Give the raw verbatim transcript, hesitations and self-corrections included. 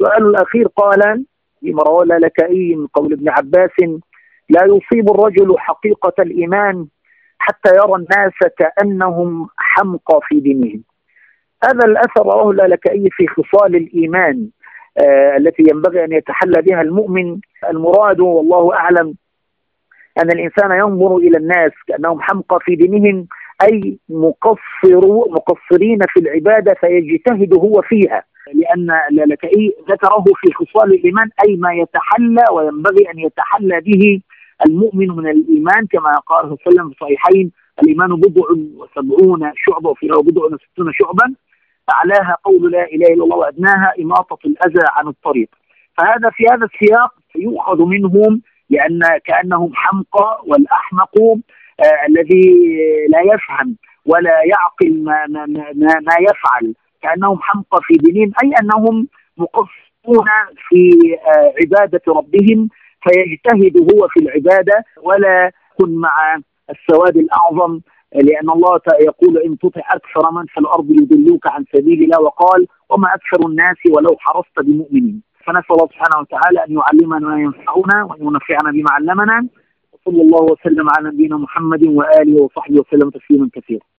السؤال الأخير قال فيما رواه اللالكائي من قول ابن عباس: لا يصيب الرجل حقيقة الإيمان حتى يرى الناس كأنهم حمقى في دينهم. هذا الأثر رواه اللالكائي في خصال الإيمان آه التي ينبغي أن يتحلى بها المؤمن. المراد والله أعلم أن الإنسان ينظر إلى الناس كأنهم حمقى في دينهم، أي مقصروا مقصرين في العبادة فيجتهد هو فيها، لأن اللالكائي ذكره في خصال الإيمان أي ما يتحلى وينبغي أن يتحلى به المؤمن من الإيمان، كما قال صلى الله عليه وسلم في الصحيحين: الإيمان بضع وسبعون شعبة وفي بضع وستون شعبا، أعلاها قول لا إله إلا الله وأدناها إماطة الأذى عن الطريق. فهذا في هذا السياق يؤخذ منهم لأن كأنهم حمقى، والأحمق آه الذي لا يفهم ولا يعقل ما, ما, ما, ما يفعل، كأنهم حمقى في دينهم، أي أنهم مقصرون في آه عبادة ربهم، فيجتهد هو في العبادة ولا يكن مع السواد الأعظم، لأن الله يقول: إن تطع أكثر من في الأرض يضلوك عن سبيل الله، وقال: وما أكثر الناس ولو حرصت بمؤمنين. فنسأل الله سبحانه وتعالى أن يعلمنا ما ينفعنا وأن ينفعنا بما علمنا، وصلى الله وسلم على نبينا محمد وآله وصحبه وسلم تسليما كثيرا.